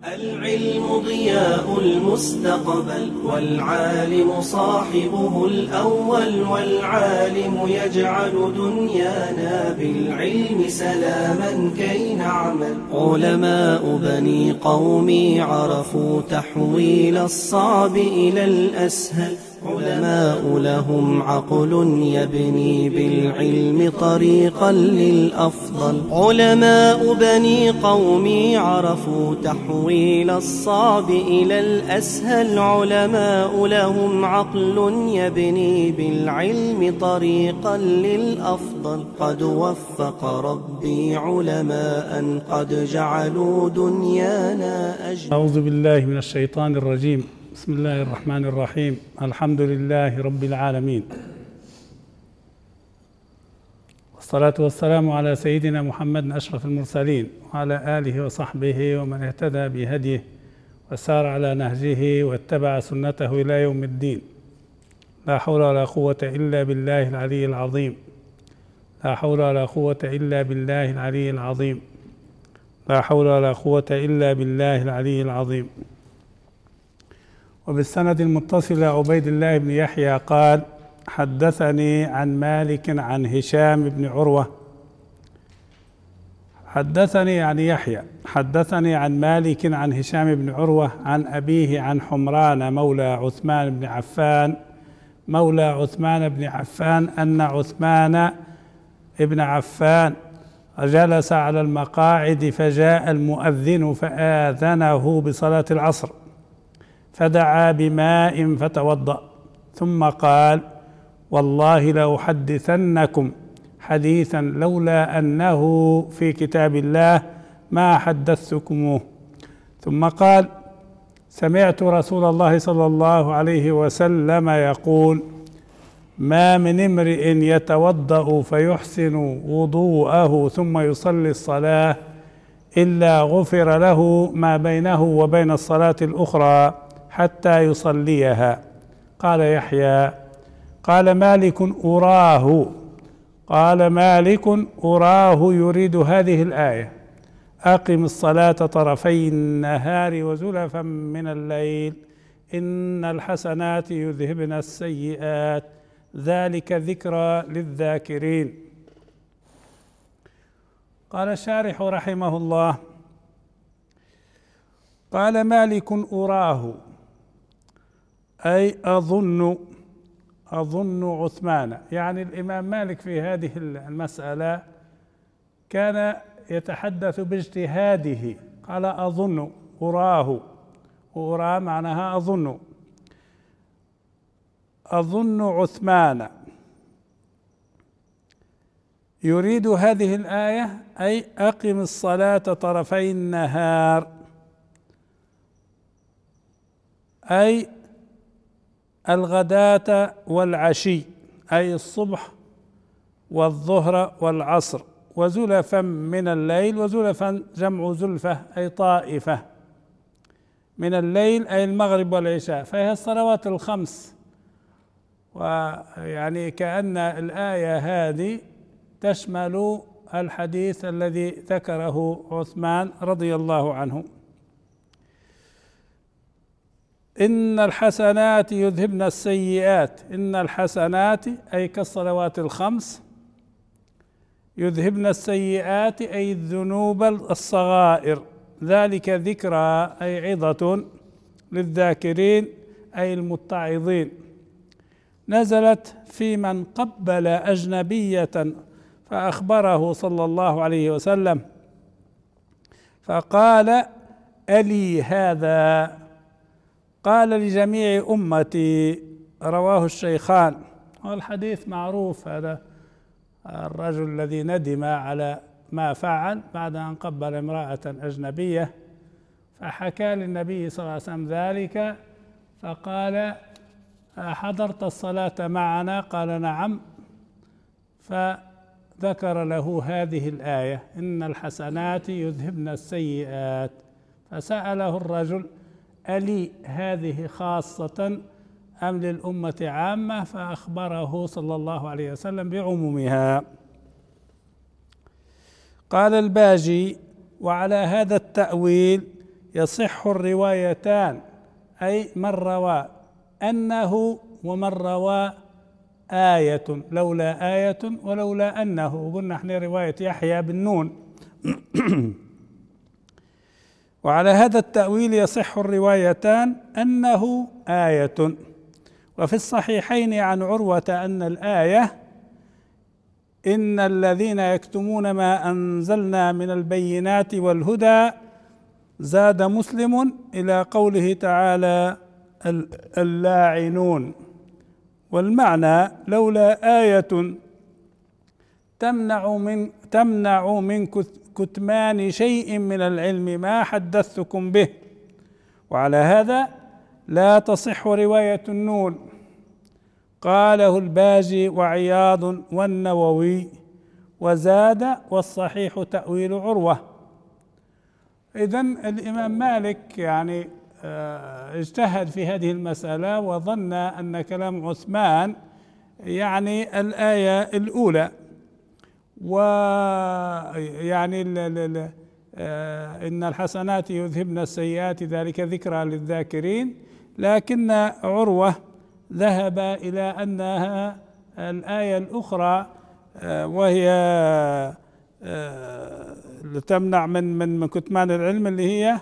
العلم ضياء المستقبل والعالم صاحبه الأول، والعالم يجعل دنيانا بالعلم سلاما كي نعمل. علماء بني قومي عرفوا تحويل الصعب إلى الأسهل، علماء لهم عقل يبني بالعلم طريقا للأفضل. علماء بني قومي عرفوا تحويل الصعب إلى الأسهل، علماء لهم عقل يبني بالعلم طريقا للأفضل. قد وفق ربي علماء قد جعلوا دنيانا أجمل. أعوذ بالله من الشيطان الرجيم. بسم الله الرحمن الرحيم. الحمد لله رب العالمين، والصلاة والسلام على سيدنا محمد أشرف المرسلين، وعلى آله وصحبه ومن اهتدى بهديه وسار على نهجه واتبع سنته إلى يوم الدين. لا حول ولا قوة إلا بالله العلي العظيم. لا حول ولا قوة إلا بالله العلي العظيم. لا حول ولا قوة إلا بالله العلي العظيم. وبالسند المتصل عبيد الله بن يحيى قال: حدثني عن مالك عن هشام بن عروة. حدثني يعني يحيى حدثني عن مالك عن هشام بن عروة عن أبيه عن حمران مولى عثمان بن عفان أن عثمان بن عفان جلس على المقاعد، فجاء المؤذن فآذنه بصلاة العصر، فدعا بماء فتوضأ، ثم قال: والله لأحدثنكم حديثا لولا أنه في كتاب الله ما حدثتكموه. ثم قال: سمعت رسول الله صلى الله عليه وسلم يقول: ما من امرئ يتوضأ فيحسن وضوءه ثم يصلي الصلاة إلا غفر له ما بينه وبين الصلاة الأخرى حتى يصليها. قال يحيى: قال مالك أراه يريد هذه الآية: أقم الصلاة طرفي النهار وزلفا من الليل إن الحسنات يذهبن السيئات ذلك ذكرى للذاكرين. قال الشارح رحمه الله: قال مالك أراه أي أظن عثمان، يعني الإمام مالك في هذه المسألة كان يتحدث باجتهاده. قال أظن أراه، وأراه معناها أظن عثمان يريد هذه الآية أي أقم الصلاة طرفي النهار، أي الغداة والعشي، أي الصبح والظهر والعصر، وزلفا من الليل، وزلفا جمع زلفة أي طائفة من الليل، أي المغرب والعشاء، فهي الصلوات الخمس. ويعني كأن الآية هذه تشمل الحديث الذي ذكره عثمان رضي الله عنه: إن الحسنات يذهبن السيئات. إن الحسنات أي كالصلوات الخمس، يذهبن السيئات أي الذنوب الصغائر، ذلك ذكرى أي عظة للذاكرين أي المتعظين. نزلت في من قبل أجنبية فأخبره صلى الله عليه وسلم فقال: ألي هذا؟ قال: لجميع أمتي. رواه الشيخان. والحديث معروف، هذا الرجل الذي ندم على ما فعل بعد أن قبل امرأة أجنبية، فحكى للنبي صلى الله عليه وسلم ذلك، فقال: حضرت الصلاة معنا؟ قال: نعم. فذكر له هذه الآية: إن الحسنات يذهبن السيئات. فسأله الرجل: ألي هذه خاصة أم للأمة عامة؟ فأخبره صلى الله عليه وسلم بعمومها. قال الباجي: وعلى هذا التأويل يصح الروايتان، أي من روى أنه ومن روى آية، لولا آية ولولا أنه، وقلنا احنا رواية يحيى بن نون. وعلى هذا التأويل يصح الروايتان أنه آية. وفي الصحيحين عن عروة أن الآية إن الذين يكتمون ما أنزلنا من البينات والهدى، زاد مسلم إلى قوله تعالى اللاعنون. والمعنى لولا آية تمنع من كتمان شيء من العلم ما حدثتكم به. وعلى هذا لا تصح رواية النون، قاله الباجي وعياض والنووي، وزاد والصحيح تأويل عروة. إذن الإمام مالك يعني اجتهد في هذه المسألة وظن أن كلام عثمان يعني الآية الأولى، ويعني إن الحسنات يذهبن السيئات ذلك ذكرى للذاكرين، لكن عروة ذهب إلى أنها الآية الأخرى وهي تمنع من كتمان العلم، اللي هي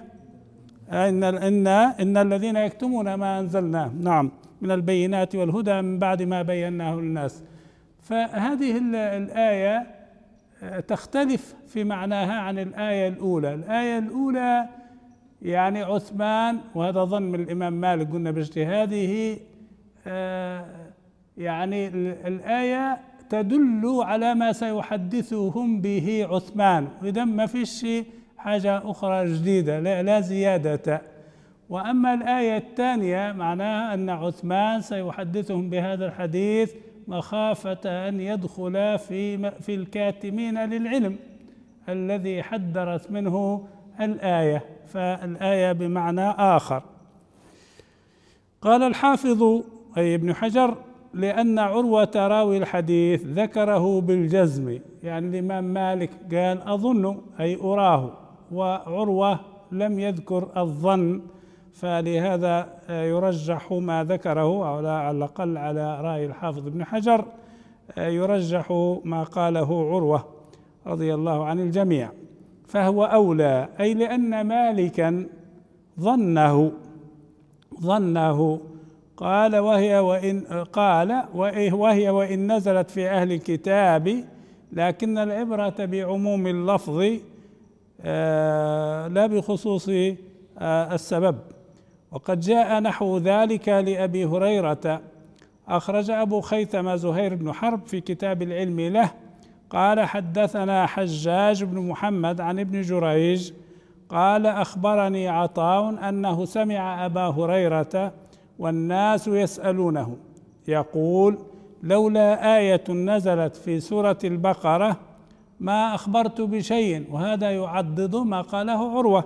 إن الذين يكتمون ما أنزلناه، نعم، من البينات والهدى من بعد ما بيناه للناس. فهذه الآية تختلف في معناها عن الآية الأولى. الآية الأولى يعني عثمان، وهذا ظن من الإمام مالك قلنا باجتهاده، يعني الآية تدل على ما سيحدثهم به عثمان، وإذا ما فيش حاجة أخرى جديدة، لا زيادة. وأما الآية الثانية معناها أن عثمان سيحدثهم بهذا الحديث مخافة أن يدخل في الكاتمين للعلم الذي حذرت منه الآية، فالآية بمعنى آخر. قال الحافظ أي ابن حجر: لأن عروة راوي الحديث ذكره بالجزم، يعني الإمام مالك قال أظن أي أراه، وعروة لم يذكر الظن، فلهذا يرجح ما ذكره، أو على الأقل على رأي الحافظ ابن حجر يرجح ما قاله عروة رضي الله عن الجميع، فهو أولى، أي لأن مالكا ظنه قال وهي وإن نزلت في أهل الكتاب، لكن العبرة بعموم اللفظ لا بخصوص السبب. وقد جاء نحو ذلك لأبي هريرة، أخرج أبو خيثمة زهير بن حرب في كتاب العلم له قال: حدثنا حجاج بن محمد عن ابن جريج قال: أخبرني عطاء أنه سمع أبا هريرة والناس يسألونه يقول: لولا آية نزلت في سورة البقرة ما أخبرت بشيء. وهذا يعضد ما قاله عروة،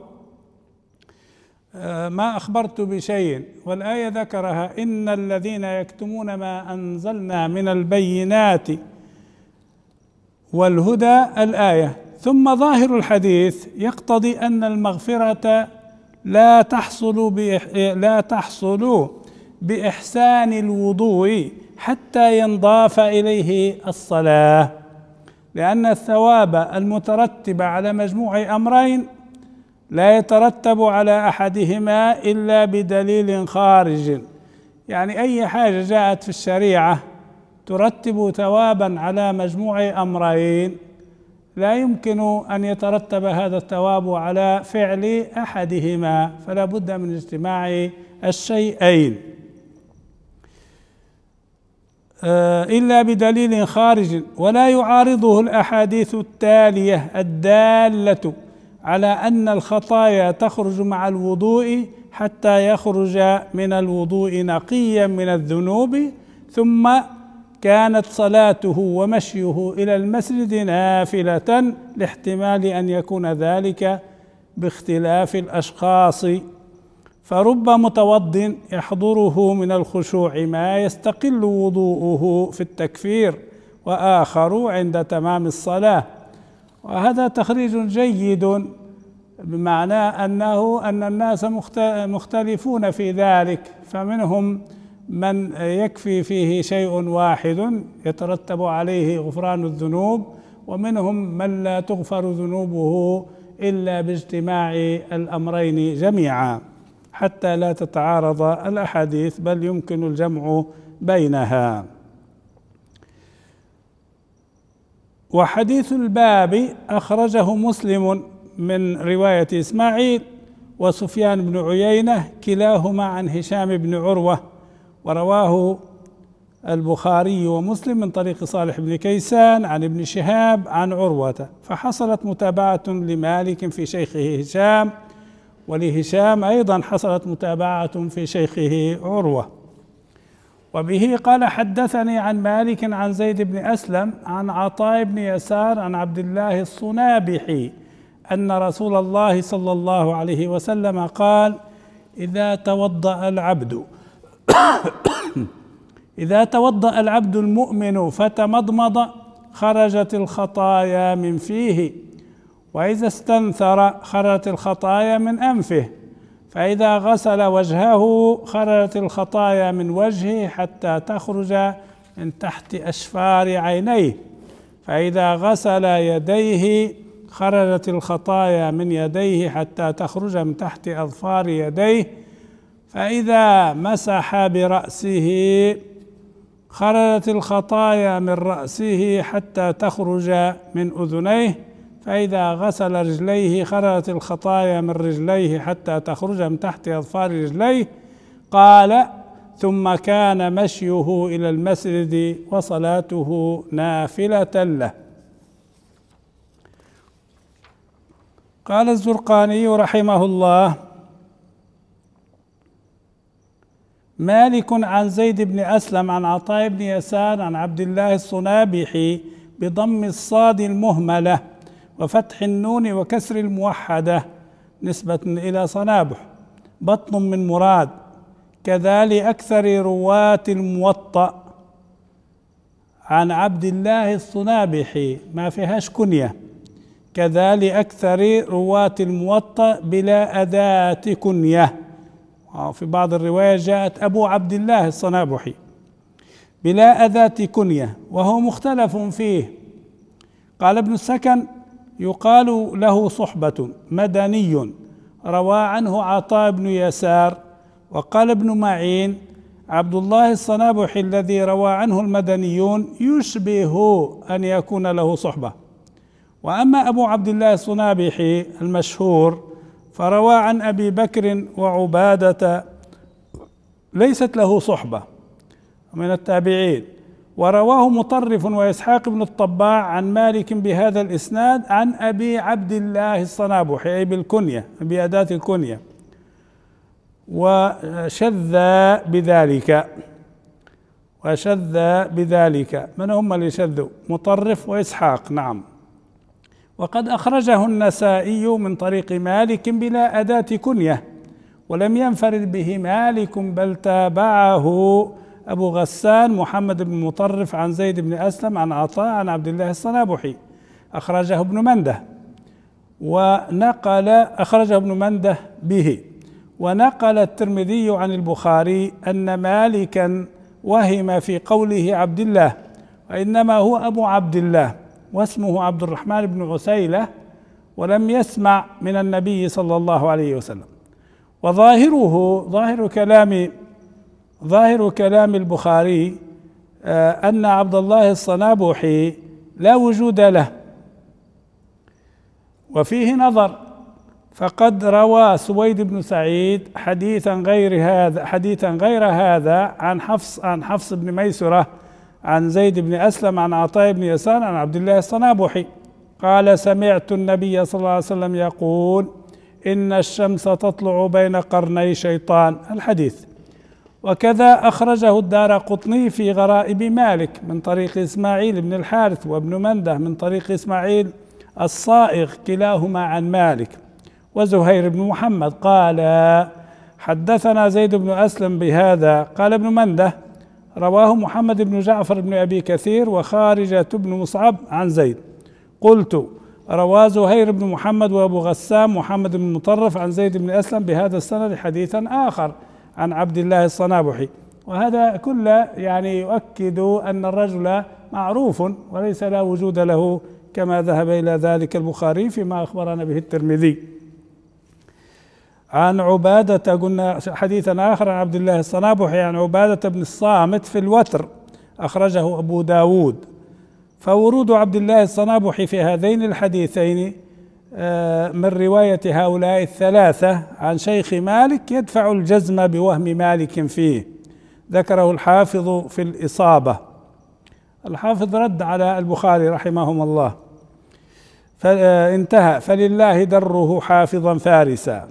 ما أخبرت بشيء، والآية ذكرها: إن الذين يكتمون ما أنزلنا من البينات والهدى الآية. ثم ظاهر الحديث يقتضي أن المغفرة لا تحصل بإحسان الوضوء حتى ينضاف إليه الصلاة، لأن الثواب المترتب على مجموع أمرين لا يترتب على أحدهما إلا بدليل خارج. يعني أي حاجة جاءت في الشريعة ترتب ثوابا على مجموع أمرين، لا يمكن أن يترتب هذا الثواب على فعل أحدهما، فلا بد من اجتماع الشيئين إلا بدليل خارج، ولا يعارضه الأحاديث التالية الدالة على أن الخطايا تخرج مع الوضوء حتى يخرج من الوضوء نقيا من الذنوب، ثم كانت صلاته ومشيه إلى المسجد نافلة، لاحتمال أن يكون ذلك باختلاف الأشخاص، فرب متوضٍ يحضره من الخشوع ما يستقل وضوءه في التكفير، وآخر عند تمام الصلاة. وهذا تخريج جيد بمعنى أن الناس مختلفون في ذلك، فمنهم من يكفي فيه شيء واحد يترتب عليه غفران الذنوب، ومنهم من لا تغفر ذنوبه إلا باجتماع الأمرين جميعا، حتى لا تتعارض الأحاديث بل يمكن الجمع بينها. وحديث الباب أخرجه مسلم من رواية إسماعيل وسفيان بن عيينة كلاهما عن هشام بن عروة، ورواه البخاري ومسلم من طريق صالح بن كيسان عن ابن شهاب عن عروة، فحصلت متابعة لمالك في شيخه هشام، ولهشام أيضا حصلت متابعة في شيخه عروة. وبه قال حدثني عن مالك عن زيد بن أسلم عن عطاء بن يسار عن عبد الله الصنابحي أن رسول الله صلى الله عليه وسلم قال: إذا توضأ العبد المؤمن فتمضمض خرجت الخطايا من فيه، وإذا استنثر خرجت الخطايا من أنفه، فإذا غسل وجهه خرجت الخطايا من وجهه حتى تخرج من تحت أشفار عينيه، فإذا غسل يديه خرجت الخطايا من يديه حتى تخرج من تحت أظفار يديه، فإذا مسح برأسه خرجت الخطايا من رأسه حتى تخرج من أذنيه، فإذا غسل رجليه خرجت الخطايا من رجليه حتى تخرج من تحت أظفار رجليه. قال: ثم كان مشيه إلى المسجد وصلاته نافلة له. قال الزرقاني رحمه الله: مالك عن زيد بن أسلم عن عطاء بن يسار عن عبد الله الصنابحي بضم الصاد المهملة وفتح النون وكسر الموحدة نسبة إلى صنابح، بطن من مراد، كذلك أكثر رواة الموطأ عن عبد الله الصنابحي، ما فيهاش كنية، كذلك أكثر رواة الموطأ بلا أداة كنية، في بعض الروايات جاءت أبو عبد الله الصنابحي بلا أداة كنية، وهو مختلف فيه. قال ابن السكن: يقال له صحبة مدني روى عنه عطاء بن يسار. وقال ابن معين: عبد الله الصنابحي الذي روى عنه المدنيون يشبه أن يكون له صحبة. وأما أبو عبد الله الصنابحي المشهور فروى عن أبي بكر وعبادة ليست له صحبة من التابعين، ورواه مطرف وإسحاق بن الطباع عن مالك بهذا الإسناد عن أبي عبد الله الصنابحي، أي بالكنية بأداة الكنية، وشذ بذلك. من هم اللي شذوا؟ مطرف وإسحاق. نعم. وقد أخرجه النسائي من طريق مالك بلا أداة كنية، ولم ينفرد به مالك بل تابعه أبو غسان محمد بن مطرف عن زيد بن أسلم عن عطاء عن عبد الله الصنابحي. أخرجه ابن منده به. ونقل الترمذي عن البخاري أن مالكا وهم في قوله عبد الله، وإنما هو أبو عبد الله واسمه عبد الرحمن بن عسيلة، ولم يسمع من النبي صلى الله عليه وسلم. ظاهر كلام البخاري أن عبد الله الصنابحي لا وجود له، وفيه نظر، فقد روى سويد بن سعيد حديثا غير هذا عن حفص بن ميسرة عن زيد بن أسلم عن عطاء بن يسار عن عبد الله الصنابحي قال: سمعت النبي صلى الله عليه وسلم يقول: إن الشمس تطلع بين قرني شيطان، الحديث. وكذا أخرجه الدارقطني في غرائب مالك من طريق إسماعيل بن الحارث، وابن منده من طريق إسماعيل الصائغ كلاهما عن مالك. وزهير بن محمد قال: حدثنا زيد بن أسلم بهذا. قال ابن منده: رواه محمد بن جعفر بن أبي كثير وخارجة بن مصعب عن زيد. قلت: رواه زهير بن محمد وأبو غسام محمد بن مطرف عن زيد بن أسلم بهذا السند حديثا آخر عن عبد الله الصنابحي. وهذا كله يعني يؤكد أن الرجل معروف وليس لا وجود له كما ذهب إلى ذلك البخاري فيما أخبرنا به الترمذي. عن عبادة، قلنا حديثا آخر عن عبد الله الصنابحي عن عبادة بن الصامت في الوتر أخرجه أبو داود. فورود عبد الله الصنابحي في هذين الحديثين من رواية هؤلاء الثلاثة عن شيخ مالك يدفع الجزم بوهم مالك فيه، ذكره الحافظ في الإصابة. الحافظ رد على البخاري رحمهم الله فانتهى: فلله دره حافظا فارسا.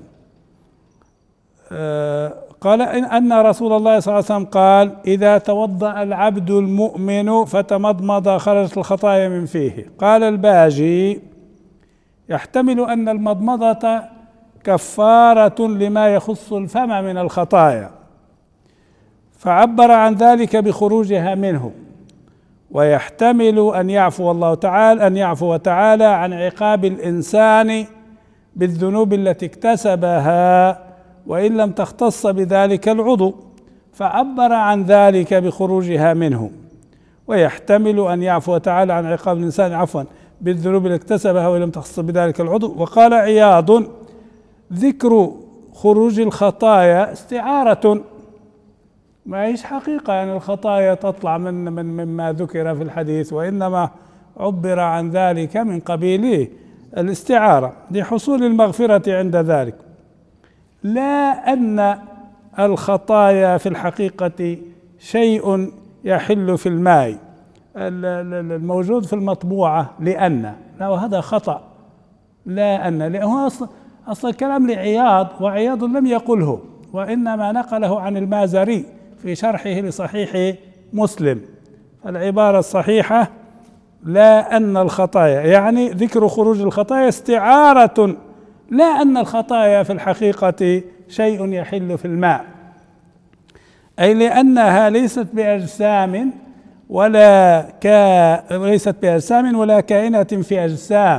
قال أن رسول الله صلى الله عليه وسلم قال: إذا توضأ العبد المؤمن فتمضمض خرجت الخطايا من فيه. قال الباجي: يحتمل أن المضمضة كفارة لما يخص الفم من الخطايا، فعبر عن ذلك بخروجها منه، ويحتمل أن يعفو تعالى عن عقاب الإنسان بالذنوب التي اكتسبها وإن لم تختص بذلك العضو، فعبر عن ذلك بخروجها منه. ويحتمل أن يعفو تعالى عن عقاب الإنسان بالذنوب التي اكتسبها وإن لم تختص بذلك العضو. وقال عياض: ذكر خروج الخطايا استعارة، ما هيش حقيقة يعني الخطايا تطلع مما ذكر في الحديث، وإنما عبر عن ذلك من قبيل الاستعارة لحصول المغفرة عند ذلك، لا أن الخطايا في الحقيقة شيء يحل في الماء الموجود في المطبوعة، لأن هذا خطأ، لأنه أصل الكلام لعياض، وعياض لم يقله وإنما نقله عن المازري في شرحه لصحيح مسلم. العبارة الصحيحة: لا أن الخطايا، يعني ذكر خروج الخطايا استعارة، لا أن الخطايا في الحقيقة شيء يحل في الماء، أي لأنها ليست بأجسام ولا كائنة في أجسام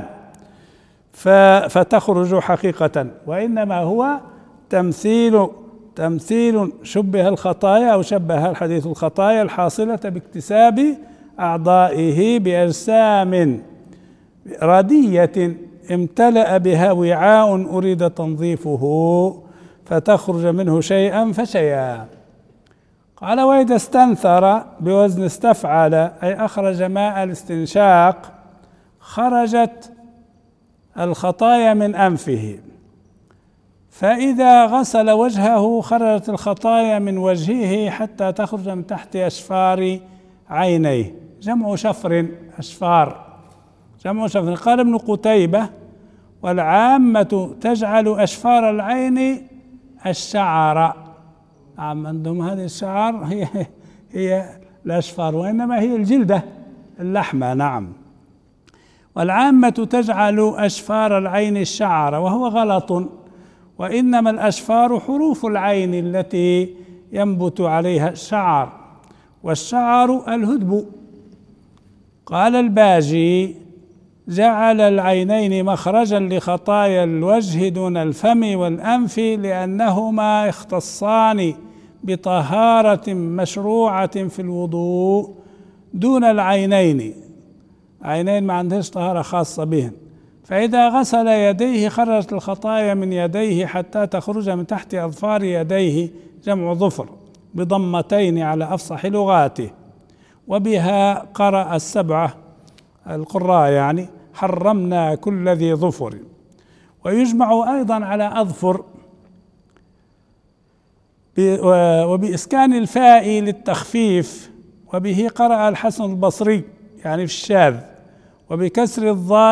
فتخرج حقيقة، وإنما هو تمثيل شبه الخطايا أو شبه الحديث الخطايا الحاصلة باكتساب أعضائه بأجسام ردية امتلأ بها وعاء أريد تنظيفه فتخرج منه شيئا فشيئا. قال: وإذا استنثر بوزن استفعل، أي أخرج ماء الاستنشاق، خرجت الخطايا من أنفه، فإذا غسل وجهه خرجت الخطايا من وجهه حتى تخرج من تحت أشفار عينيه. جمع شفر، أشفار جمع شفر. قال ابن قتيبة: والعامة تجعل أشفار العين الشعر. عندهم هذه الشعر هي الأشفار، وإنما هي الجلدة اللحمة. نعم. والعامة تجعل أشفار العين الشعر، وهو غلط، وإنما الأشفار حروف العين التي ينبت عليها الشعر، والشعر الهدب. قال الباجي: جعل العينين مخرجا لخطايا الوجه دون الفم والأنف، لأنهما يختصان بطهارة مشروعة في الوضوء دون العينين. عينين ما عندهاش طهارة خاصة بهن، فإذا غسل يديه خرجت الخطايا من يديه حتى تخرج من تحت أظفار يديه، جمع ظفر بضمتين على أفصح لغاته. وبها قرأ السبعة القراء، يعني حرمنا كل ذي ظفر. ويجمع أيضا على أظفر وبإسكان الفاء للتخفيف، وبه قرأ الحسن البصري يعني في الشاذ. وبكسر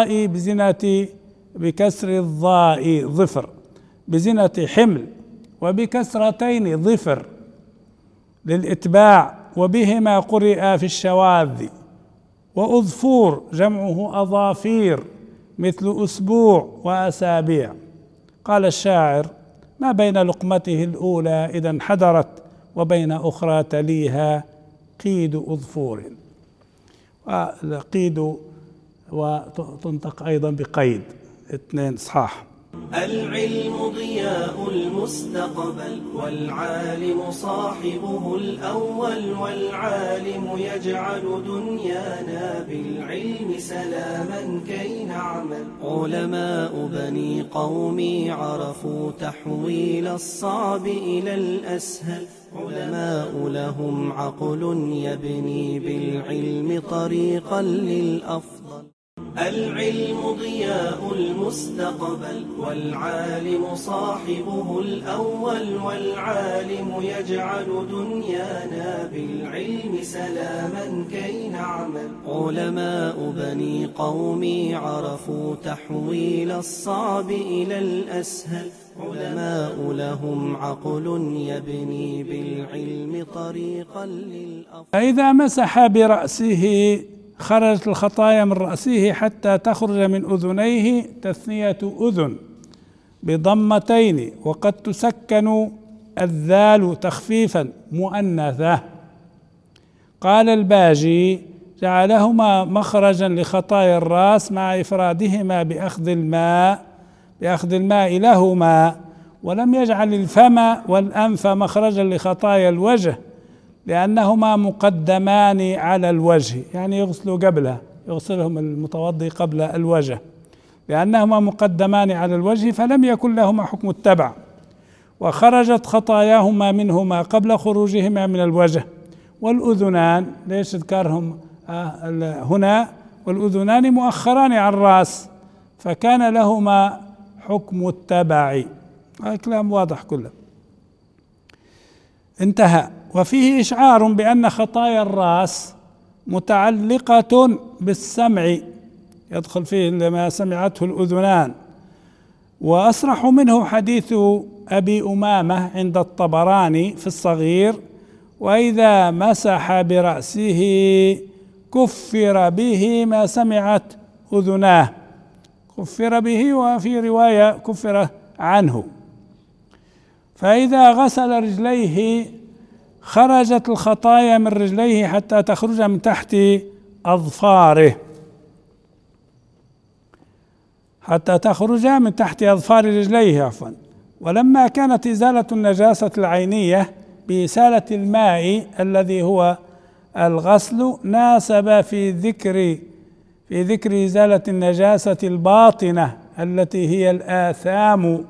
الضاء ظفر بزنة حمل، وبكسرتين ظفر للإتباع، وبهما قرئ في الشواذ. وأظفور جمعه أظافير مثل أسبوع وأسابيع. قال الشاعر: ما بين لقمته الأولى إذا انحدرت وبين أخرى تليها قيد أظفور. قيد وتنطق أيضا بقيد 2 إصحاح. العلم ضياء المستقبل والعالم صاحبه الأول، والعالم يجعل دنيانا بالعلم سلاما كي نعمل. علماء بني قومي عرفوا تحويل الصعب إلى الأسهل، علماء لهم عقل يبني بالعلم طريقا للأفضل. العلم ضياء المستقبل والعالم صاحبه الأول، والعالم يجعل دنيانا بالعلم سلاما كي نعمل. علماء بني قومي عرفوا تحويل الصعب إلى الأسهل، علماء لهم عقل يبني بالعلم طريقا للأفضل. فإذا مسح برأسه خرجت الخطايا من رأسه حتى تخرج من أذنيه، تثنية أذن بضمتين، وقد تسكن الذال تخفيفا مؤنثة. قال الباجي: جعلهما مخرجا لخطايا الرأس مع إفرادهما بأخذ الماء لهما، ولم يجعل الفم والأنف مخرجا لخطايا الوجه، لأنهما مقدمان على الوجه، يعني يغسلهم المتوضي قبل الوجه، لأنهما مقدمان على الوجه، فلم يكن لهما حكم التبع، وخرجت خطاياهما منهما قبل خروجهما من الوجه. والأذنان ليش ذكرهم هنا؟ والأذنان مؤخران عن الرأس، فكان لهما حكم التبع. هذا كلام واضح كله. انتهى. وفيه إشعار بأن خطايا الرأس متعلقة بالسمع، يدخل فيه ما سمعته الأذنان. وأصرح منه حديث أبي أمامة عند الطبراني في الصغير: وإذا مسح برأسه كفر به ما سمعت أذناه. كفر به، وفي رواية كفر عنه. فإذا غسل رجليه خرجت الخطايا من رجليه حتى تخرج من تحت أظفاره، رجليه عفوا. ولما كانت إزالة النجاسة العينية بإزالة الماء الذي هو الغسل، ناسب في ذكر إزالة النجاسة الباطنة التي هي الآثام.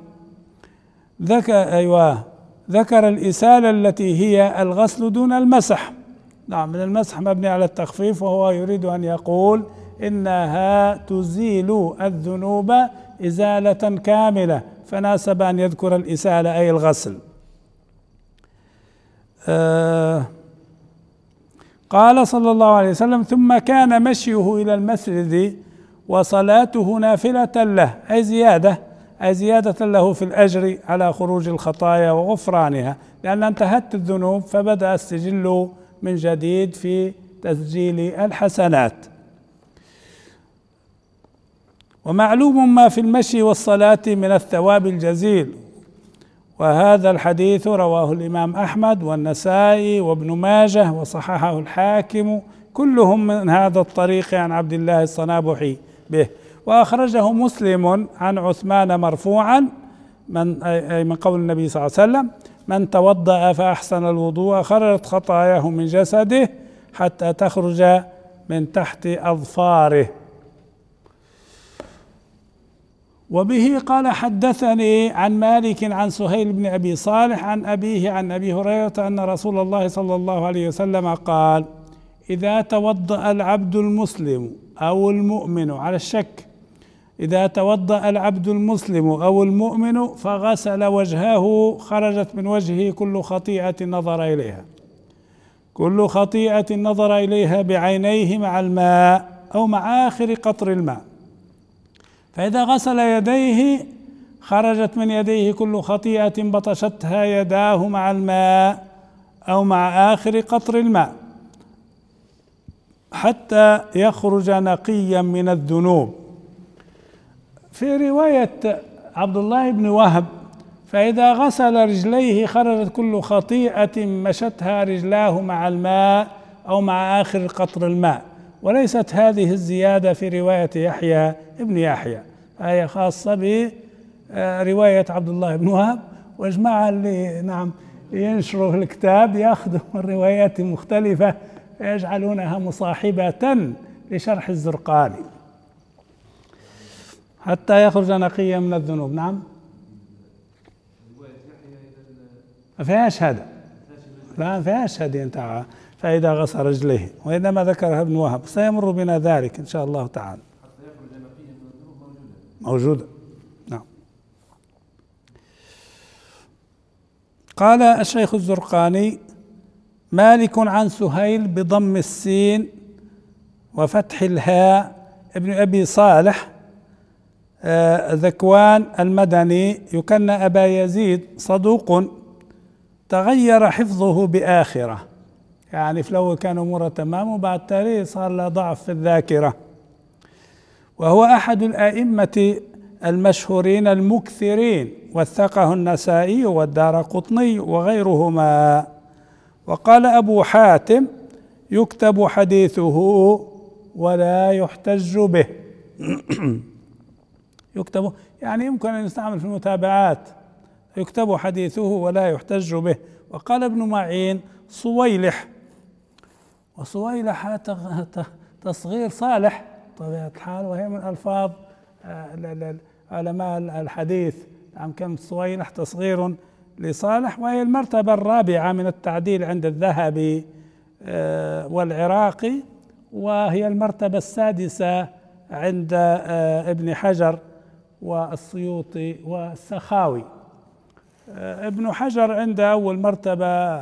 ذكر الإسالة التي هي الغسل دون المسح. نعم، من المسح مبني على التخفيف، وهو يريد أن يقول إنها تزيل الذنوب إزالة كاملة، فناسب أن يذكر الإسالة أي الغسل. قال صلى الله عليه وسلم: ثم كان مشيه إلى المسجد وصلاته نافلة له، أي زيادة له في الأجر على خروج الخطايا وغفرانها، لأن انتهت الذنوب فبدأ السجل من جديد في تسجيل الحسنات. ومعلوم ما في المشي والصلاة من الثواب الجزيل، وهذا الحديث رواه الإمام أحمد والنسائي وابن ماجه وصححه الحاكم، كلهم من هذا الطريق عن عبد الله الصنابحي به. وأخرجه مسلم عن عثمان مرفوعا من قول النبي صلى الله عليه وسلم: من توضأ فأحسن الوضوء خرجت خطاياه من جسده حتى تخرج من تحت أظفاره. وبه قال: حدثني عن مالك عن سهيل بن أبي صالح عن أبيه عن أبي هريرة أن رسول الله صلى الله عليه وسلم قال: إذا توضأ العبد المسلم أو المؤمن، على الشك، إذا توضأ العبد المسلم أو المؤمن فغسل وجهه خرجت من وجهه كل خطيئة نظر إليها بعينيه مع الماء أو مع آخر قطر الماء. فإذا غسل يديه خرجت من يديه كل خطيئة بطشتها يداه مع الماء أو مع آخر قطر الماء حتى يخرج نقيا من الذنوب. في رواية عبد الله بن وهب: فإذا غسل رجليه خرجت كل خطيئة مشتها رجلاه مع الماء أو مع آخر قطر الماء. وليست هذه الزيادة في رواية يحيى ابن يحيى، فهي خاصة برواية عبد الله بن وهب. والجماعة اللي ينشروا في الكتاب يأخذوا من روايات مختلفة ويجعلونها مصاحبة لشرح الزرقاني حتى يخرج نقيا من الذنوب. نعم، ما فيهاش هذا، لا ما فيهاش هذه انت فإذا غسل رجليه، وإنما ذكرها ابن وهب. سيمر بنا ذلك إن شاء الله تعالى، موجودة. نعم. قال الشيخ الزرقاني: مالك عن سهيل بضم السين وفتح الهاء ابن أبي صالح ذكوان المدني يكنى أبا يزيد، صدوق تغير حفظه بآخرة، يعني في الأول كان أموره تمام وبعد تالي صار له ضعف في الذاكرة. وهو أحد الأئمة المشهورين المكثرين، وثقه النسائي والدارقطني وغيرهما. وقال أبو حاتم: يكتب حديثه ولا يحتج به. يكتب يعني يمكن أن يستعمل في المتابعات، يكتب حديثه ولا يحتج به. وقال ابن معين: صويلح، وصويلح تصغير صالح طبيعة الحال، وهي من ألفاظ علماء الحديث. كلمة صويلح تصغير لصالح، وهي المرتبة الرابعة من التعديل عند الذهبي والعراقي، وهي المرتبة السادسة عند ابن حجر والسيوطي والسخاوي. ابن حجر عند أول مرتبة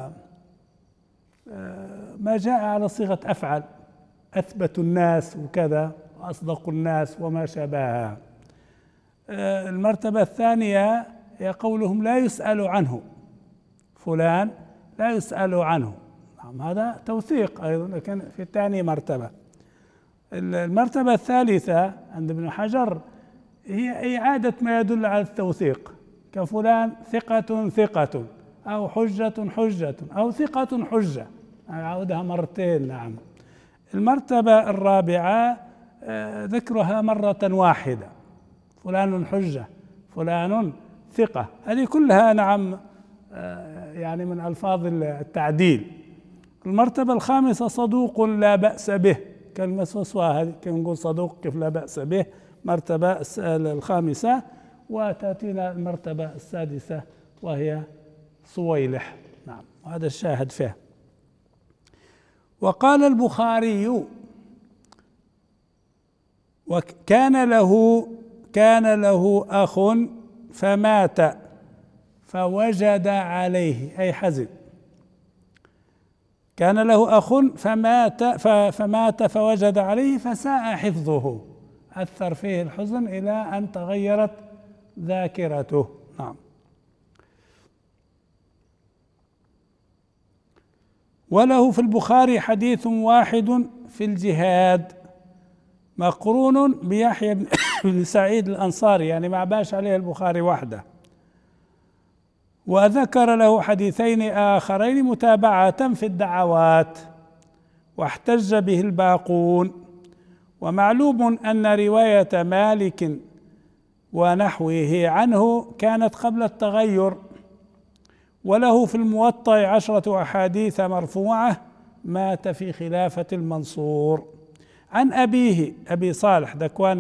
ما جاء على صيغة أفعل، أثبت الناس وكذا، وأصدق الناس وما شابهها. المرتبة الثانية هي قولهم لا يسأل عنه، فلان لا يسأل عنه، هذا توثيق أيضا، لكن في ثاني مرتبة. المرتبة الثالثة عند ابن حجر هي إعادة ما يدل على التوثيق، كفلان ثقة ثقة، أو حجة حجة، أو ثقة حجة، عودها مرتين. نعم. المرتبة الرابعة ذكرها مرة واحدة، فلان حجة، فلان ثقة، هذه كلها نعم يعني من ألفاظ التعديل. المرتبة الخامسة صدوق لا بأس به، كلمة وسوى هذه كيف نقول صدوق كيف لا بأس به، مرتبة الخامسة. وتأتينا المرتبة السادسة وهي صويلح. نعم، وهذا الشاهد فيه. وقال البخاري: وكان له أخ فمات فوجد عليه، أي حزن. كان له أخ فمات فوجد عليه فساء حفظه، أثر فيه الحزن إلى أن تغيرت ذاكرته. نعم. وله في البخاري حديث واحد في الجهاد مقرون بيحيى بن سعيد الأنصاري، يعني ما باش عليه البخاري وحده. وذكر له حديثين آخرين متابعة في الدعوات، واحتج به الباقون. ومعلوم أن رواية مالك ونحوه عنه كانت قبل التغير. وله في الموطأ 10 أحاديث مرفوعة، مات في خلافة المنصور. عن أبيه أبي صالح ذكوان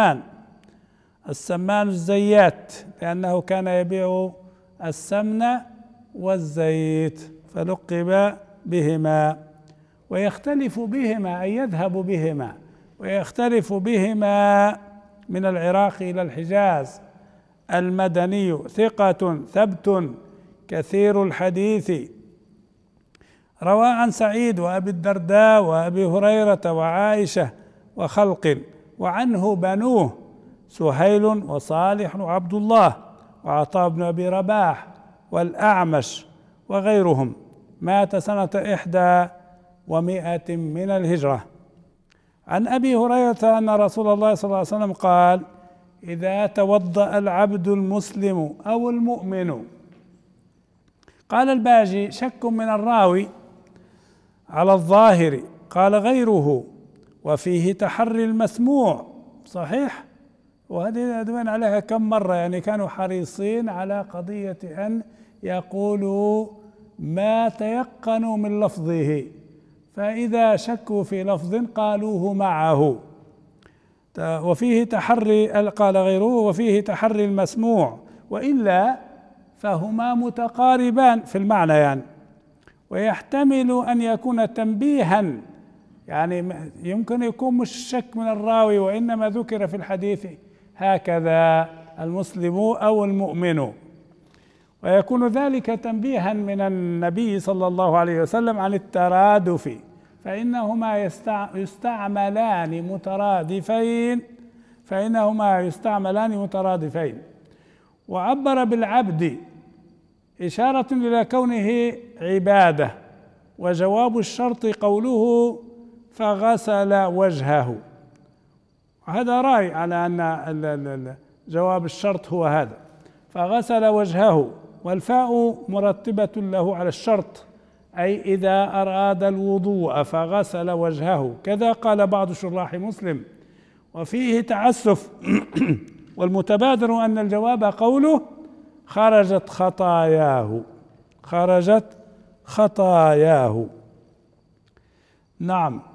السمان الزيات، لأنه كان يبيع السمن والزيت فلقب بهما. ويختلف بهما أي يذهب بهما، ويختلف بهما من العراق إلى الحجاز. المدني ثقة ثبت كثير الحديث، روى عن سعيد وأبي الدرداء وأبي هريرة وعائشة وخلق، وعنه بنوه سهيل وصالح وعبد الله وعطاء بن أبي رباح والأعمش وغيرهم. مات سنة 100 من الهجرة. عن أبي هريرة أن رسول الله صلى الله عليه وسلم قال: إذا توضأ العبد المسلم أو المؤمن. قال الباجي: شك من الراوي على الظاهر، قال غيره: وفيه تحري المسموع. صحيح، وهذه ندوين عليها كم مرة، يعني كانوا حريصين على قضية أن يقولوا ما تيقنوا من لفظه، فإذا شكوا في لفظ قالوه معه. وفيه تحري، قال غيره، وفيه تحري المسموع، وإلا فهما متقاربان في المعنى يعني، ويحتمل أن يكون تنبيها، يعني يمكن يكون مش شك من الراوي وإنما ذكر في الحديث هكذا المسلم أو المؤمن، ويكون ذلك تنبيها من النبي صلى الله عليه وسلم عن الترادف، فإنهما يستعملان مترادفين. وعبر بالعبد إشارة إلى كونه عبادة، وجواب الشرط قوله فغسل وجهه، هذا رأي على أن جواب الشرط هو هذا، فغسل وجهه، والفاء مرتبة له على الشرط، أي إذا أراد الوضوء فغسل وجهه، كذا قال بعض شراح مسلم. وفيه تعسف والمتبادر أن الجواب قوله خرجت خطاياه. نعم،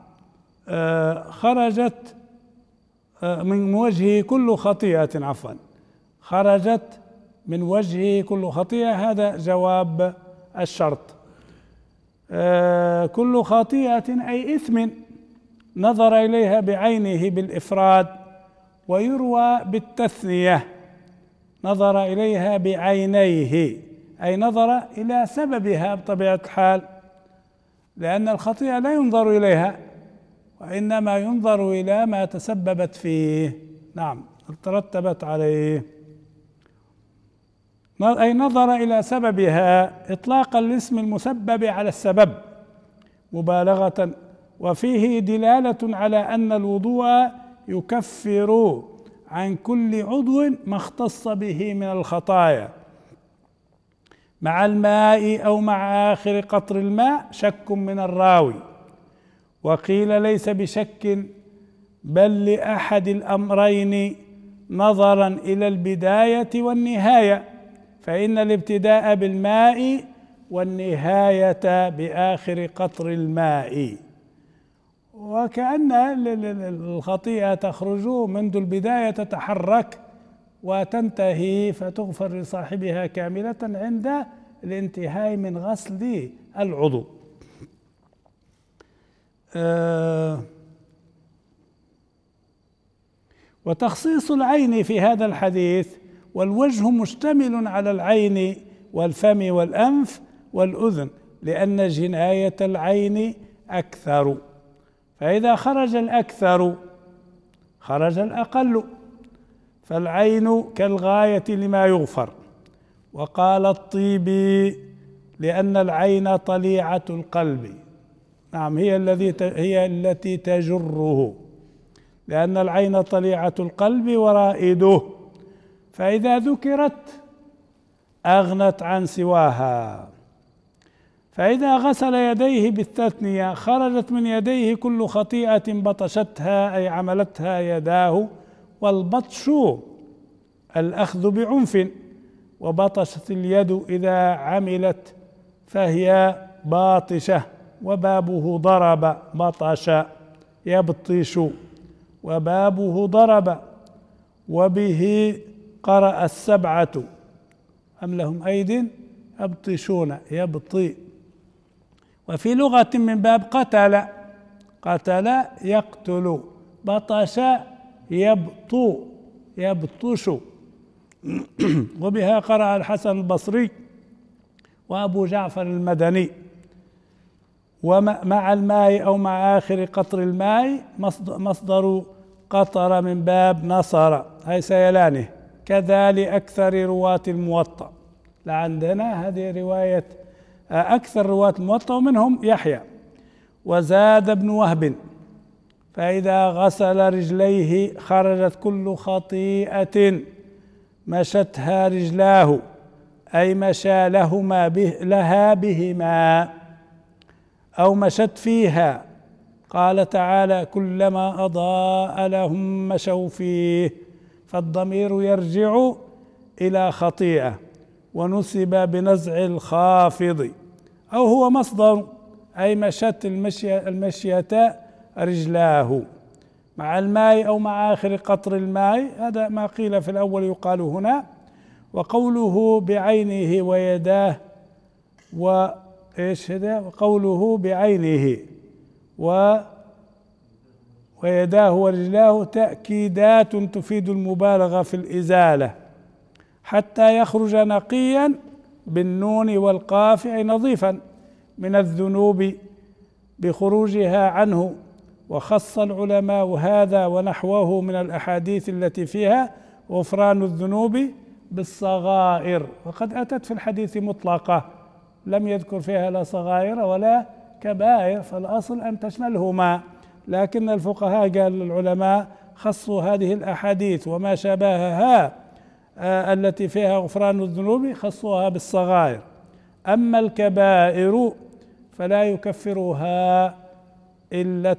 خرجت من وجهه كل خطيئة، عفوا، خرجت من وجهه كل خطيئة، هذا جواب الشرط. كل خطيئة أي إثم نظر إليها بعينه بالإفراد، ويروى بالتثنية نظر إليها بعينيه، أي نظر إلى سببها بطبيعة الحال، لأن الخطيئة لا ينظر إليها وإنما ينظر إلى ما تسببت فيه، نعم، ترتبت عليه، أي نظر إلى سببها إطلاقا لاسم المسبب على السبب مبالغة. وفيه دلالة على أن الوضوء يكفر عن كل عضو ما اختص به من الخطايا مع الماء أو مع آخر قطر الماء، شك من الراوي، وقيل ليس بشك بل لأحد الأمرين نظرا إلى البداية والنهاية، فإن الابتداء بالماء والنهاية بآخر قطر الماء، وكأن الخطيئة تخرج منذ البداية، تتحرك وتنتهي فتغفر لصاحبها كاملة عند الانتهاء من غسل العضو. وتخصيص العين في هذا الحديث، والوجه مشتمل على العين والفم والأنف والأذن، لأن جناية العين أكثر، فإذا خرج الأكثر خرج الأقل، فالعين كالغاية لما يغفر. وقال الطيبي لأن العين طليعة القلب، نعم، هي التي تجره، لأن العين طليعة القلب ورائده، فإذا ذكرت أغنت عن سواها. فإذا غسل يديه بالتثنية خرجت من يديه كل خطيئة بطشتها، أي عملتها يداه، والبطش الأخذ بعنف، وبطشت اليد إذا عملت فهي باطشة، وبابه ضرب بطش يبطش، وبابه ضرب. وبه قرأ السبعة أم لهم أيد يبطشون يبطي. وفي لغة من باب قتل يقتل، بطش يبطش. وبها قرأ الحسن البصري وأبو جعفر المدني. ومع الماء أو مع آخر قطر الماء مصدر قطر من باب نصر، أي سيلانه، كذا لأكثر رواة الموطأ. لعندنا هذه رواية أكثر رواة الموطأ ومنهم يحيى. وزاد ابن وهب فإذا غسل رجليه خرجت كل خطيئة مشتها رجلاه، أي مشى لها بهما أو مشت فيها قال تعالى كلما أضاء لهم مشوا فيه، فالضمير يرجع إلى خطيئة ونسب بنزع الخافض، أو هو مصدر أي مشت المشية رجلاه مع الماء أو مع آخر قطر الماء. هذا ما قيل في الأول يقال هنا. وقوله بعينه ويداه وإيش هذا؟ وقوله بعينه ويداه ورجلاه تأكيدات تفيد المبالغة في الإزالة حتى يخرج نقيا بالنون والقاف أي نظيفا من الذنوب بخروجها عنه. وخص العلماء هذا ونحوه من الأحاديث التي فيها غفران الذنوب بالصغائر، وقد أتت في الحديث مطلقة لم يذكر فيها لا صغائر ولا كبائر، فالأصل أن تشملهما، لكن الفقهاء قال العلماء خصوا هذه الأحاديث وما شابهها التي فيها غفران الذنوب خصوها بالصغائر. أما الكبائر فلا يكفرها إلا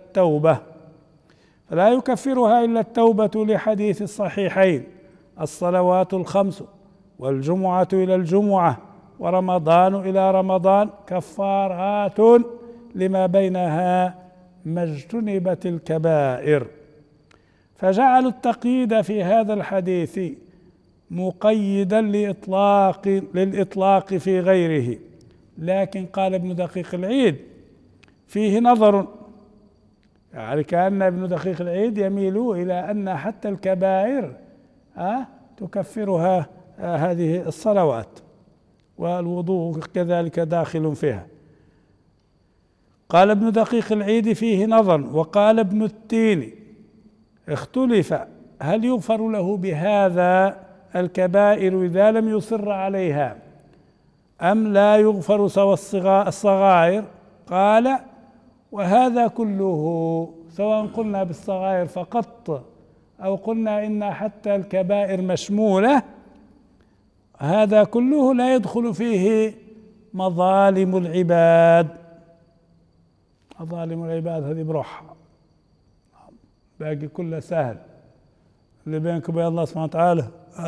التوبة لحديث الصحيحين: الصلوات الخمس والجمعة إلى الجمعة ورمضان إلى رمضان كفارات لما بينها ما اجتنبت الكبائر. فجعلوا التقييد في هذا الحديث مقيدا للإطلاق في غيره. لكن قال ابن دقيق العيد فيه نظر، يعني كأن ابن دقيق العيد يميل إلى أن حتى الكبائر تكفرها هذه الصلوات، والوضوء كذلك داخل فيها. قال ابن دقيق العيد فيه نظر. وقال ابن التين اختلف هل يغفر له بهذا الكبائر إذا لم يصر عليها أم لا يغفر سوى الصغائر. قال وهذا كله سواء قلنا بالصغائر فقط أو قلنا إن حتى الكبائر مشمولة، هذا كله لا يدخل فيه مظالم العباد. مظالم العباد هذه بروحها، باقي كله سهل. اللي بينك وبين الله سبحانه وتعالى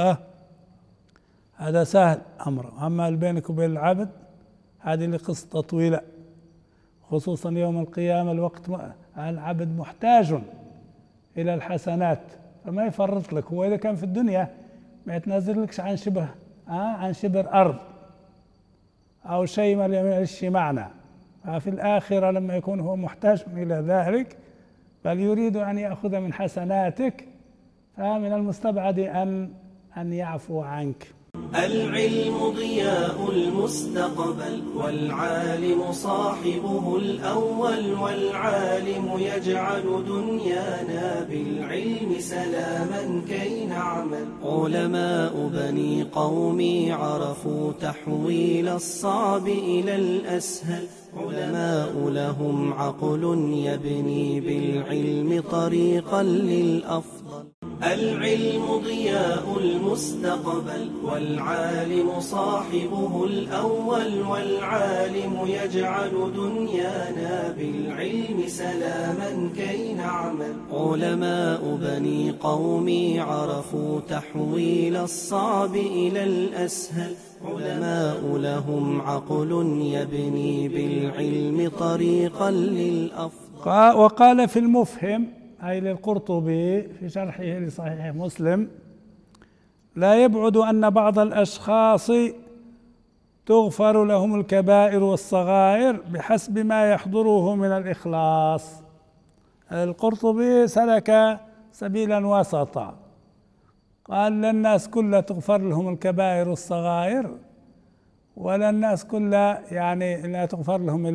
هذا سهل أمره، أما اللي بينك وبين العبد هذه اللي قصة طويلة، خصوصا يوم القيامة الوقت العبد محتاج إلى الحسنات، فما يفرط لك. هو إذا كان في الدنيا ما يتنازل لكش عن شبر أرض أو شيء ما يمشي معنا، ففي الآخرة لما يكون هو محتاج إلى ذلك بل يريد أن يأخذ من حسناتك، فمن المستبعد أن يعفو عنك. العلم ضياء المستقبل والعالم صاحبه الأول، والعالم يجعل دنيانا بالعلم سلاما كي نعمل. علماء بني قومي عرفوا تحويل الصعب إلى الأسهل، علماء لهم عقل يبني بالعلم طريقا للأفضل. العلم ضياء المستقبل والعالم صاحبه الأول، والعالم يجعل دنيانا بالعلم سلاما كي نعمل. علماء بني قومي عرفوا تحويل الصعب إلى الأسهل، علماء لهم عقل يبني بالعلم طريقا للأفضل. وقال في المفهم أي للقرطبي في شرحه لصحيح مسلم: لا يبعد أن بعض الأشخاص تغفر لهم الكبائر والصغائر بحسب ما يحضره من الإخلاص. القرطبي سلك سبيلا وسطا، قال للناس كلها تغفر لهم الكبائر والصغائر، ولا الناس كلها يعني لا تغفر لهم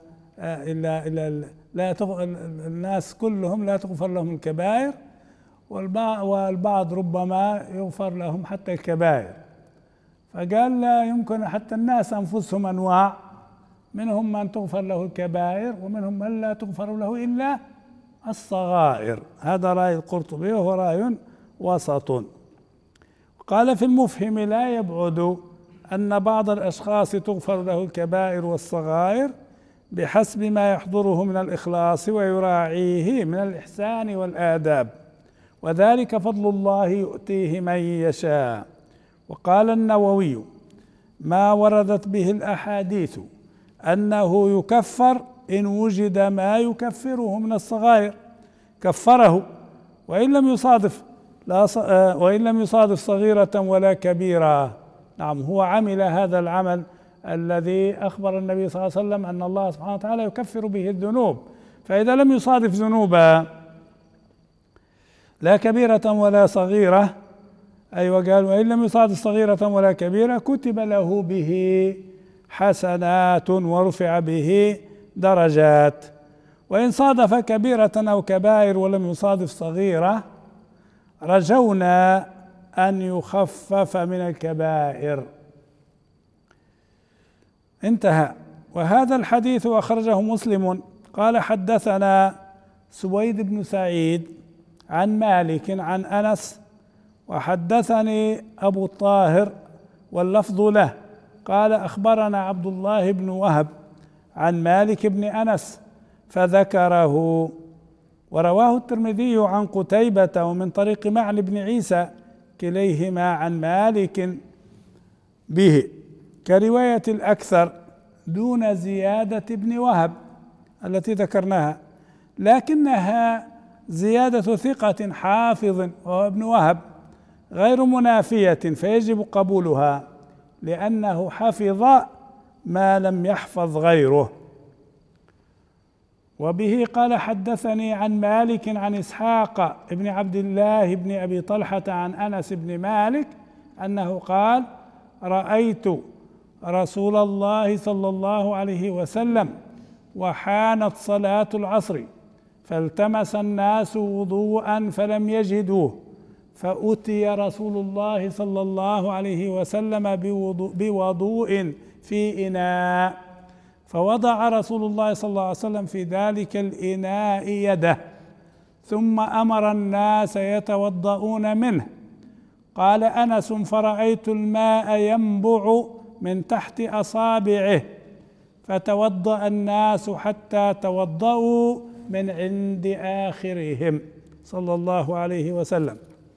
الناس كلهم لا تغفر لهم الكبائر، والبعض ربما يغفر لهم حتى الكبائر. فقال لا يمكن، حتى الناس أنفسهم أنواع، منهم من تغفر له الكبائر ومنهم من لا تغفر له إلا الصغائر. هذا رأي القرطبي وهو رأي وسط. قال في المفهم: لا يبعد أن بعض الأشخاص تغفر له الكبائر والصغائر بحسب ما يحضره من الإخلاص ويراعيه من الإحسان والآداب، وذلك فضل الله يؤتيه من يشاء. وقال النووي: ما وردت به الأحاديث أنه يكفر إن وجد ما يكفره من الصغائر كفره، وإن لم يصادف صغيرة ولا كبيرة. نعم، هو عمل هذا العمل الذي أخبر النبي صلى الله عليه وسلم أن الله سبحانه وتعالى يكفر به الذنوب، فإذا لم يصادف ذنوبا لا كبيرة ولا صغيرة، أيوة قال: وإن لم يصادف صغيرة ولا كبيرة كتب له به حسنات ورفع به درجات. وإن صادف كبيرة أو كبائر ولم يصادف صغيرة رجونا أن يخفف من الكبائر. انتهى. وهذا الحديث أخرجه مسلم. قال: حدثنا سويد بن سعيد عن مالك عن أنس، وحدثني أبو الطاهر واللفظ له قال: أخبرنا عبد الله بن وهب عن مالك بن أنس فذكره. ورواه الترمذي عن قتيبة ومن طريق معن بن عيسى كليهما عن مالك به كرواية الأكثر دون زيادة ابن وهب التي ذكرناها، لكنها زيادة ثقة حافظ وهو ابن وهب غير منافية، فيجب قبولها لأنه حفظ ما لم يحفظ غيره. وبه قال: حدثني عن مالك عن إسحاق بن عبد الله بن أبي طلحة عن أنس بن مالك أنه قال: رأيت رسول الله صلى الله عليه وسلم وحانت صلاة العصر فالتمس الناس وضوءا فلم يجدوه، فأتي رسول الله صلى الله عليه وسلم بوضوء في إناء، فوضع رسول الله صلى الله عليه وسلم في ذلك الإناء يده، ثم أمر الناس يتوضؤون منه. قال أنس: فرأيت الماء ينبع من تحت أصابعه، فتوضأ الناس حتى توضؤوا من عند آخرهم صلى الله عليه وسلم.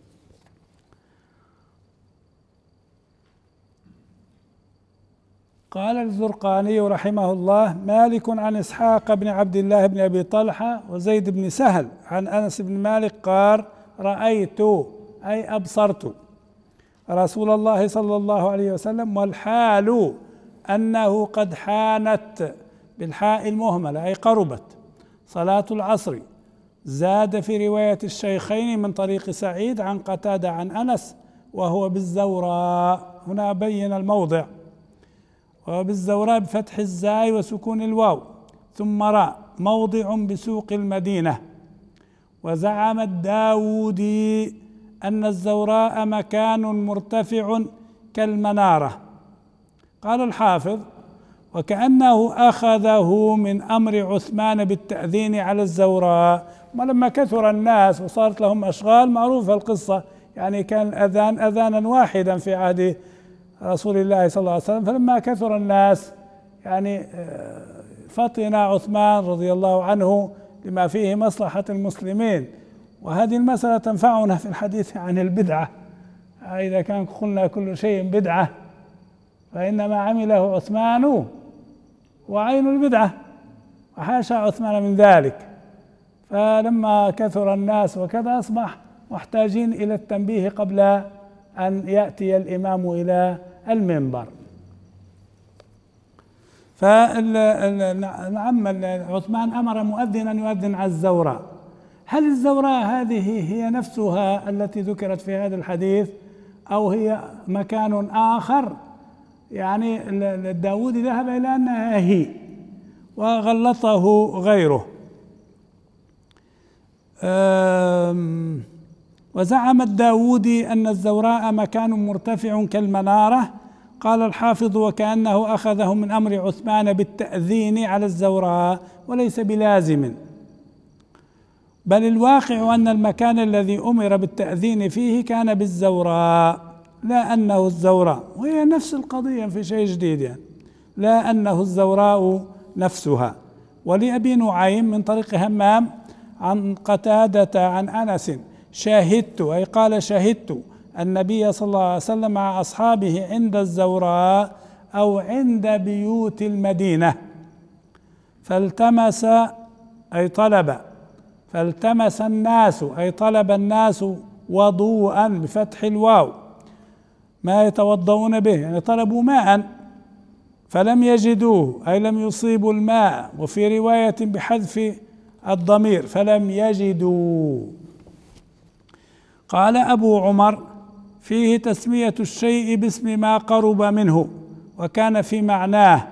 قال الزرقاني رحمه الله: مالك عن إسحاق بن عبد الله بن أبي طلحة وزيد بن سهل عن أنس بن مالك قال: رأيت أي أبصرت رسول الله صلى الله عليه وسلم والحال أنه قد حانت بالحاء المهملة أي قربت صلاة العصر. زاد في رواية الشيخين من طريق سعيد عن قتادة عن أنس وهو بالزوراء، هنا بين الموضع، وبالزوراء بفتح الزاي وسكون الواو ثم راء، موضع بسوق المدينة. وزعم الداودي أن الزوراء مكان مرتفع كالمنارة. قال الحافظ: وكأنه أخذه من أمر عثمان بالتأذين على الزوراء، ولما كثر الناس وصارت لهم أشغال معروفة القصة، يعني كان الأذان أذانا واحدا في عهد رسول الله صلى الله عليه وسلم، فلما كثر الناس يعني فطن عثمان رضي الله عنه لما فيه مصلحة المسلمين. وهذه المسألة تنفعنا في الحديث عن البدعة، إذا كان قلنا كل شيء بدعة فإنما عمله عثمان وعين البدعة، وحاشا عثمان من ذلك. فلما كثر الناس وكذا أصبح محتاجين إلى التنبيه قبل أن يأتي الإمام إلى المنبر. فنعم عثمان أمر مؤذنا يؤذن على الزوراء. هل الزوراء هذه هي نفسها التي ذكرت في هذا الحديث أو هي مكان آخر؟ يعني الداودي ذهب إلى أنها هي وغلطه غيره. وزعم الداودي أن الزوراء مكان مرتفع كالمنارة. قال الحافظ: وكأنه أخذه من أمر عثمان بالتأذين على الزوراء، وليس بلازم، بل الواقع أن المكان الذي أمر بالتأذين فيه كان بالزوراء، لا أنه الزوراء، وهي نفس القضية في شيء جديد، يعني لا أنه الزوراء نفسها. ولأبي نعيم من طريق همام عن قتادة عن أنس شاهدت، أي قال شهدت النبي صلى الله عليه وسلم مع أصحابه عند الزوراء أو عند بيوت المدينة فالتمس، أي طلب، فالتمس الناس، أي طلب الناس وضوءا بفتح الواو ما يتوضؤون به، يعني طلبوا ماء فلم يجدوه، أي لم يصيبوا الماء. وفي رواية بحذف الضمير فلم يجدوا. قال أبو عمر فيه تسمية الشيء باسم ما قرب منه وكان في معناه،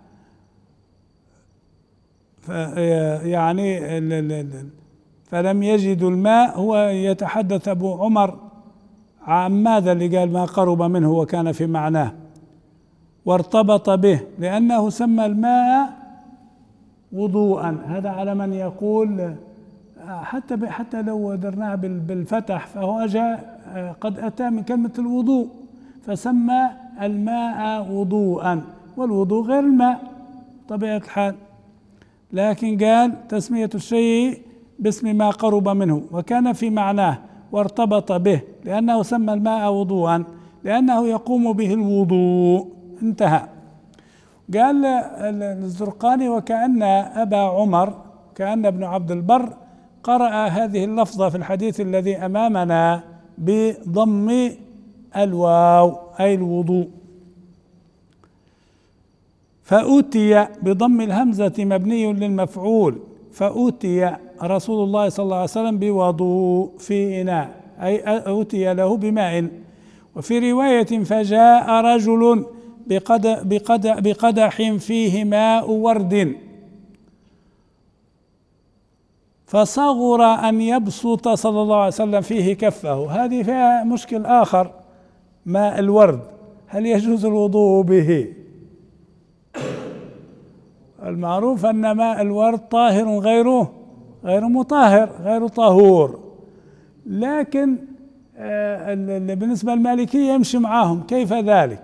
يعني فلم يجدوا الماء، هو يتحدث أبو عمر عن ماذا اللي قال ما قرب منه وكان في معناه، وارتبط به لأنه سمى الماء وضوءا. هذا على من يقول حتى لو درناه بالفتح فهو جاء قد أتى من كلمة الوضوء فسمى الماء وضوءا، والوضوء غير الماء طبيعة الحال، لكن قال تسمية الشيء باسم ما قرب منه وكان في معناه وارتبط به لأنه سمى الماء وضوءا لأنه يقوم به الوضوء. انتهى. قال الزرقاني وكأن أبا عمر كأن ابن عبد البر قرأ هذه اللفظة في الحديث الذي أمامنا بضم الواو أي الوضوء. فأتي بضم الهمزة مبني للمفعول، فأتي رسول الله صلى الله عليه وسلم بوضوء في إناء، أي أتي له بماء. وفي رواية فجاء رجل بقدح فيه ماء ورد فصغر أن يبسط صلى الله عليه وسلم فيه كفه. هذه فيها مشكل آخر، ماء الورد هل يجوز الوضوء به؟ المعروف أن ماء الورد طاهر غير مطهر غير طهور، لكن بالنسبة للمالكية يمشي معهم. كيف ذلك؟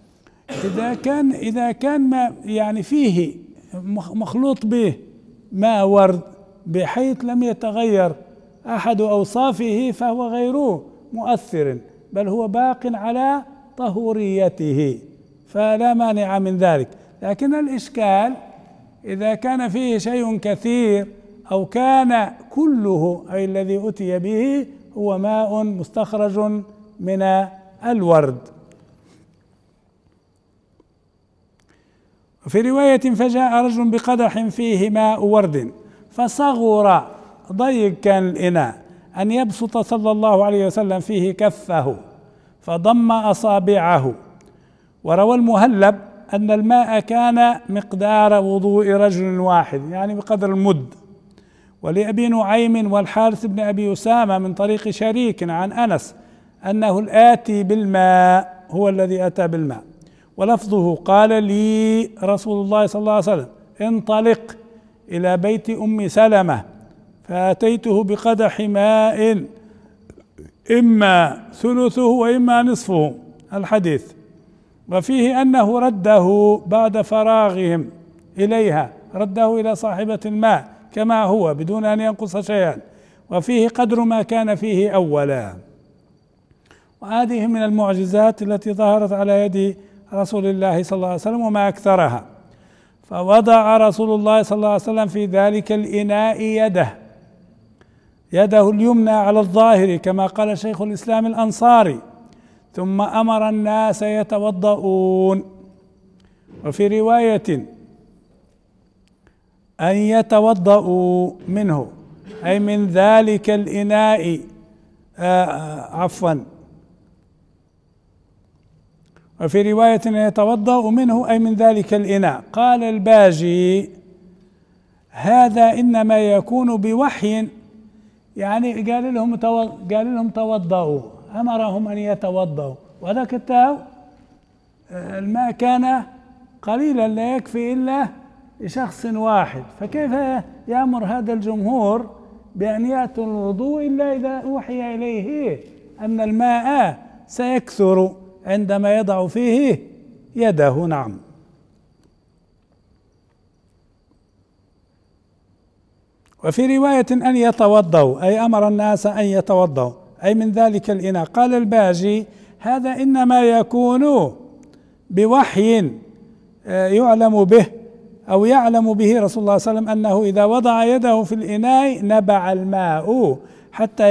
إذا كان ما يعني فيه مخلوط به ماء ورد بحيث لم يتغير أحد أوصافه فهو غير مؤثر بل هو باق على طهوريته فلا مانع من ذلك. لكن الإشكال إذا كان فيه شيء كثير أو كان كله أي الذي أتي به هو ماء مستخرج من الورد. في رواية فجاء رجل بقدح فيه ماء ورد فصغر، ضيق كان الإناء، أن يبسط صلى الله عليه وسلم فيه كفه فضم أصابعه. وروى المهلب أن الماء كان مقدار وضوء رجل واحد، يعني بقدر المد. ولأبي نعيم والحارث بن أبي أسامة من طريق شريك عن أنس أنه الآتي بالماء هو الذي أتى بالماء. ولفظه قال لي رسول الله صلى الله عليه وسلم انطلق إلى بيت أم سلمة فأتيته بقدح ماء إما ثلثه وإما نصفه الحديث. وفيه أنه رده بعد فراغهم إليها، رده إلى صاحبة الماء كما هو بدون أن ينقص شيئا، وفيه قدر ما كان فيه أولا. وهذه من المعجزات التي ظهرت على يد رسول الله صلى الله عليه وسلم وما أكثرها. فوضع رسول الله صلى الله عليه وسلم في ذلك الإناء يده اليمنى على الظاهر كما قال شيخ الإسلام الأنصاري، ثم أمر الناس يتوضؤون. وفي رواية أن يتوضؤوا منه أي من ذلك الإناء وفي رواية أن يتوضأ منه أي من ذلك الإناء. قال الباجي هذا إنما يكون بوحي، يعني قال لهم توضأوا، أمرهم أن يتوضأوا، وذاك التاو الماء كان قليلا لا يكفي إلا لشخص واحد، فكيف يأمر هذا الجمهور بأن يأتوا الوضوء إلا إذا أوحي إليه أن الماء سيكثر عندما يضع فيه يده. نعم. وفي رواية أن يتوضأوا، أي أمر الناس أن يتوضأوا أي من ذلك الإناء. قال الباجي: هذا إنما يكون بوحي يعلم به أو يعلم به رسول الله صلى الله عليه وسلم أنه إذا وضع يده في الإناء نبع الماء حتى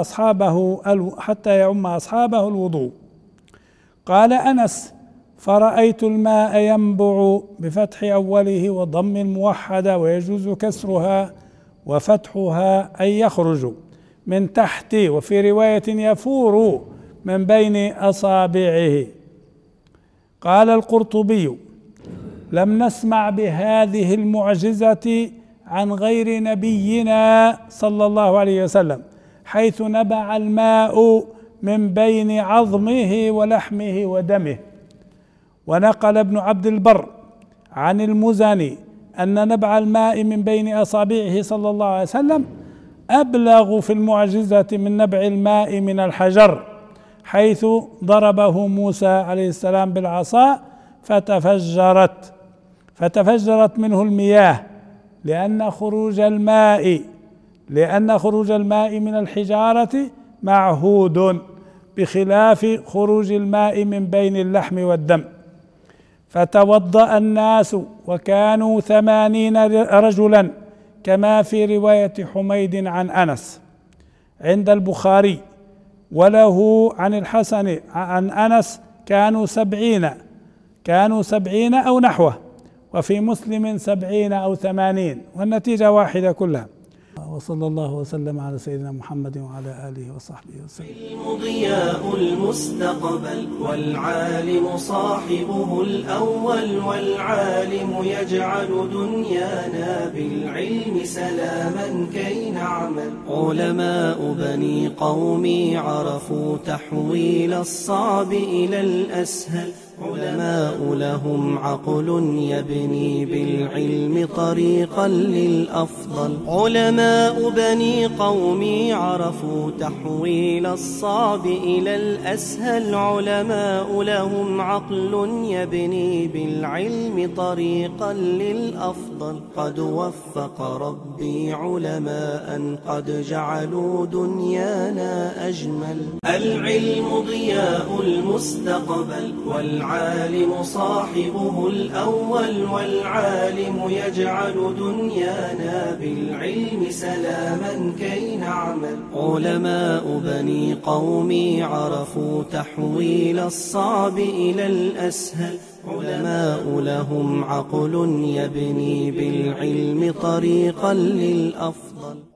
يعم أصحابه الوضوء. قال أنس: فرأيت الماء ينبع بفتح أوله وضم الموحدة، ويجوز كسرها وفتحها أي يخرج من تحت، وفي رواية يفور من بين أصابعه. قال القرطبي: لم نسمع بهذه المعجزة عن غير نبينا صلى الله عليه وسلم، حيث نبع الماء من بين عظمه ولحمه ودمه. ونقل ابن عبد البر عن المزني أن نبع الماء من بين أصابعه صلى الله عليه وسلم أبلغ في المعجزة من نبع الماء من الحجر، حيث ضربه موسى عليه السلام بالعصا فتفجرت منه المياه، لأن خروج الماء من الحجارة معهود، بخلاف خروج الماء من بين اللحم والدم. فتوضأ الناس وكانوا 80 رجلا، كما في رواية حميد عن أنس عند البخاري، وله عن الحسن عن أنس كانوا 70 أو نحوه، وفي مسلم 70 أو 80، والنتيجة واحدة كلها. وصلى الله وسلم على سيدنا محمد وعلى آله وصحبه وسلم. العلم ضياء المستقبل، والعالم صاحبه الأول، والعالم يجعل دنيانا بالعلم سلاما كي نعمل. علماء بني قومي عرفوا تحويل الصعب إلى الأسهل، علماء لهم عقل يبني بالعلم طريقا للأفضل. علماء بني قومي عرفوا تحويل الصعب إلى الأسهل، علماء لهم عقل يبني بالعلم طريقا للأفضل. قد وفق ربي علماء قد جعلوا دنيانا أجمل. العلم ضياء المستقبل، والعالم صاحبه الأول، والعالم يجعل دنيانا بالعلم سلاما كي نعمل. علماء بني قومي عرفوا تحويل الصعب إلى الأسهل، علماء لهم عقل يبني بالعلم طريقا للأفضل.